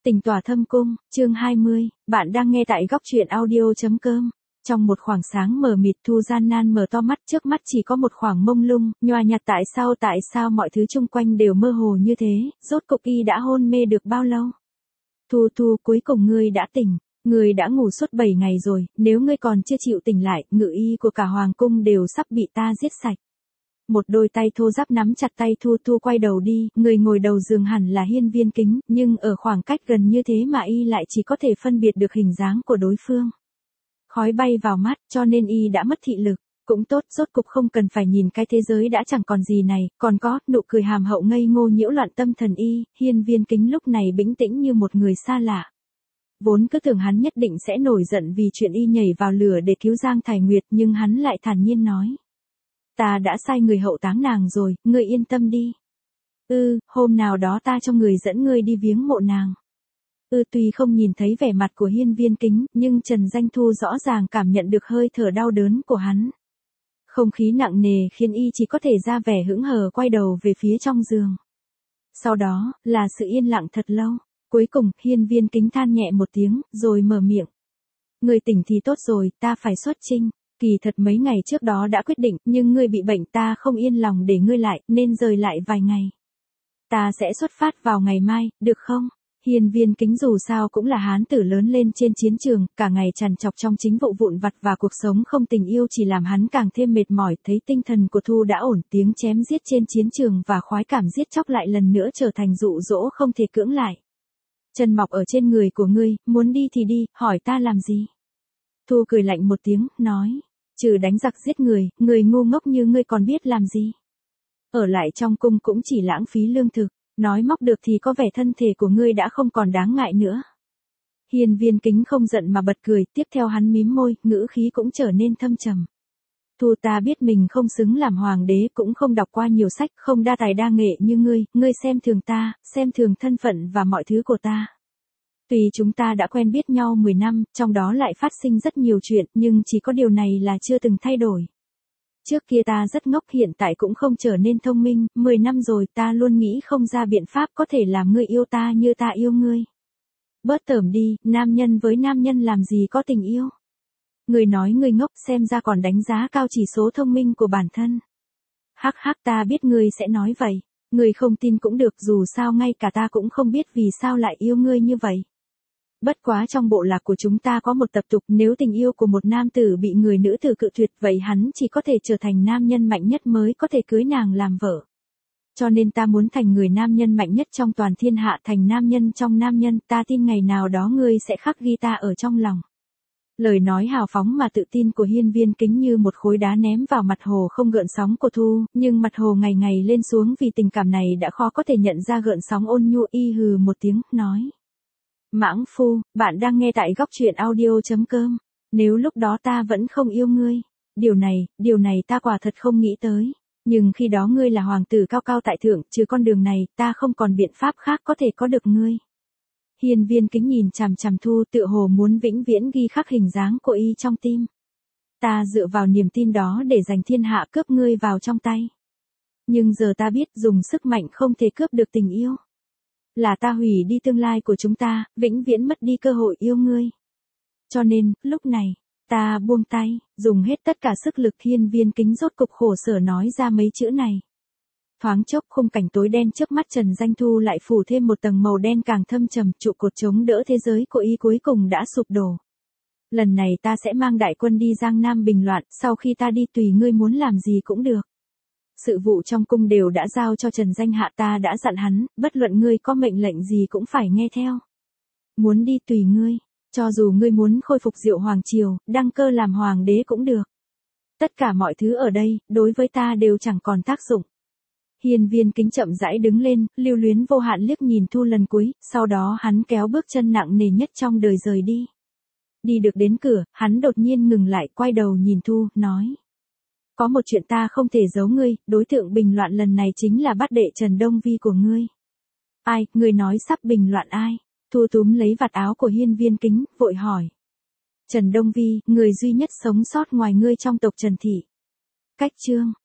Tình tỏa thâm cung, chương 20, bạn đang nghe tại góc truyện audio.com. Trong một khoảng sáng mờ mịt, Thu gian nan mở to mắt, trước mắt chỉ có một khoảng mông lung, nhòa nhạt tại sao mọi thứ xung quanh đều mơ hồ như thế, rốt cục y đã hôn mê được bao lâu? Thu, cuối cùng ngươi đã tỉnh, ngươi đã ngủ suốt 7 ngày rồi, nếu ngươi còn chưa chịu tỉnh lại, ngự y của cả hoàng cung đều sắp bị ta giết sạch. Một đôi tay thô ráp nắm chặt tay Thu quay đầu đi, người ngồi đầu giường hẳn là Hiên Viên Kính, nhưng ở khoảng cách gần như thế mà y lại chỉ có thể phân biệt được hình dáng của đối phương. Khói bay vào mắt, cho nên y đã mất thị lực. Cũng tốt, rốt cục không cần phải nhìn cái thế giới đã chẳng còn gì này, còn có, nụ cười hàm hậu ngây ngô nhiễu loạn tâm thần y, Hiên Viên Kính lúc này bĩnh tĩnh như một người xa lạ. Vốn cứ tưởng hắn nhất định sẽ nổi giận vì chuyện y nhảy vào lửa để cứu Giang Thái Nguyệt, nhưng hắn lại thản nhiên nói. Ta đã sai người hậu táng nàng rồi, ngươi yên tâm đi. Hôm nào đó ta cho người dẫn ngươi đi viếng mộ nàng. Tuy không nhìn thấy vẻ mặt của Hiên Viên Kính, nhưng Trần Danh Thu rõ ràng cảm nhận được hơi thở đau đớn của hắn. Không khí nặng nề khiến y chỉ có thể ra vẻ hững hờ quay đầu về phía trong giường. Sau đó, là sự yên lặng thật lâu. Cuối cùng, Hiên Viên Kính than nhẹ một tiếng, rồi mở miệng. Ngươi tỉnh thì tốt rồi, ta phải xuất chinh. Kỳ thật mấy ngày trước đó đã quyết định, nhưng ngươi bị bệnh ta không yên lòng để ngươi lại, nên rời lại vài ngày. Ta sẽ xuất phát vào ngày mai, được không? Hiên Viên Kính dù sao cũng là hán tử lớn lên trên chiến trường, cả ngày trằn trọc trong chính vụ vụn vặt và cuộc sống không tình yêu chỉ làm hắn càng thêm mệt mỏi, thấy tinh thần của Thu đã ổn, tiếng chém giết trên chiến trường và khoái cảm giết chóc lại lần nữa trở thành dụ dỗ không thể cưỡng lại. Chân mọc ở trên người của ngươi, muốn đi thì đi, hỏi ta làm gì? Thu cười lạnh một tiếng, nói, trừ đánh giặc giết người ngu ngốc như ngươi còn biết làm gì? Ở lại trong cung cũng chỉ lãng phí lương thực, nói móc được thì có vẻ thân thể của ngươi đã không còn đáng ngại nữa. Hiên Viên Kính không giận mà bật cười, tiếp theo hắn mím môi, ngữ khí cũng trở nên thâm trầm. Thu, ta biết mình không xứng làm hoàng đế, cũng không đọc qua nhiều sách, không đa tài đa nghệ như ngươi xem thường ta, xem thường thân phận và mọi thứ của ta. Tuy chúng ta đã quen biết nhau 10 năm, trong đó lại phát sinh rất nhiều chuyện, nhưng chỉ có điều này là chưa từng thay đổi. Trước kia ta rất ngốc, hiện tại cũng không trở nên thông minh, 10 năm rồi ta luôn nghĩ không ra biện pháp có thể làm ngươi yêu ta như ta yêu ngươi. Bớt tởm đi, nam nhân với nam nhân làm gì có tình yêu. Ngươi nói ngươi ngốc, xem ra còn đánh giá cao chỉ số thông minh của bản thân. Hắc, ta biết ngươi sẽ nói vậy. Ngươi không tin cũng được, dù sao ngay cả ta cũng không biết vì sao lại yêu ngươi như vậy. Bất quá trong bộ lạc của chúng ta có một tập tục, nếu tình yêu của một nam tử bị người nữ tử cự tuyệt, vậy hắn chỉ có thể trở thành nam nhân mạnh nhất mới có thể cưới nàng làm vợ. Cho nên ta muốn thành người nam nhân mạnh nhất trong toàn thiên hạ, thành nam nhân trong nam nhân, ta tin ngày nào đó ngươi sẽ khắc ghi ta ở trong lòng. Lời nói hào phóng mà tự tin của Hiên Viên Kính như một khối đá ném vào mặt hồ không gợn sóng của Thu, nhưng mặt hồ ngày ngày lên xuống vì tình cảm này đã khó có thể nhận ra gợn sóng ôn nhu. Y hừ một tiếng, nói. Mãng phu, bạn đang nghe tại góc truyện audio.com. Nếu lúc đó ta vẫn không yêu ngươi, điều này ta quả thật không nghĩ tới. Nhưng khi đó ngươi là hoàng tử cao cao tại thượng, trừ con đường này, ta không còn biện pháp khác có thể có được ngươi. Hiên Viên Kính nhìn chằm chằm Thu, tựa hồ muốn vĩnh viễn ghi khắc hình dáng của y trong tim. Ta dựa vào niềm tin đó để giành thiên hạ, cướp ngươi vào trong tay. Nhưng giờ ta biết dùng sức mạnh không thể cướp được tình yêu. Là ta hủy đi tương lai của chúng ta, vĩnh viễn mất đi cơ hội yêu ngươi. Cho nên, lúc này, ta buông tay, dùng hết tất cả sức lực. Hiên Viên Kính rốt cục khổ sở nói ra mấy chữ này. Thoáng chốc khung cảnh tối đen trước mắt Trần Danh Thu lại phủ thêm một tầng màu đen càng thâm trầm, trụ cột chống đỡ thế giới của y cuối cùng đã sụp đổ. Lần này ta sẽ mang đại quân đi Giang Nam bình loạn, sau khi ta đi tùy ngươi muốn làm gì cũng được. Sự vụ trong cung đều đã giao cho Trần Danh Hạ, ta đã dặn hắn, bất luận ngươi có mệnh lệnh gì cũng phải nghe theo. Muốn đi tùy ngươi, cho dù ngươi muốn khôi phục Diệu Hoàng Triều, đăng cơ làm hoàng đế cũng được. Tất cả mọi thứ ở đây, đối với ta đều chẳng còn tác dụng. Hiên Viên Kính chậm rãi đứng lên, lưu luyến vô hạn liếc nhìn Thu lần cuối, sau đó hắn kéo bước chân nặng nề nhất trong đời rời đi. Đi được đến cửa, hắn đột nhiên ngừng lại, quay đầu nhìn Thu, nói. Có một chuyện ta không thể giấu ngươi, đối tượng bình loạn lần này chính là bát đệ Trần Đông Vi của ngươi. Ai, ngươi nói sắp bình loạn ai? Thu túm lấy vạt áo của Hiên Viên Kính, vội hỏi. Trần Đông Vi, người duy nhất sống sót ngoài ngươi trong tộc Trần Thị. Cách chương.